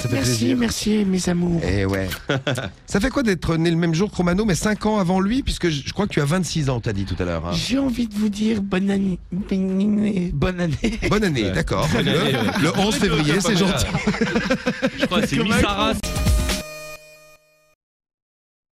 Ça fait Merci, plaisir. merci, mes amours. Eh ouais. Ça fait quoi d'être né le même jour que Romano, mais 5 ans avant lui, puisque je crois que tu as 26 ans, t'as dit tout à l'heure. Hein. J'ai envie de vous dire bonne année. Bonne année. Bonne année, d'accord. Le 11 février, c'est gentil. Je crois que c'est Miss Arras.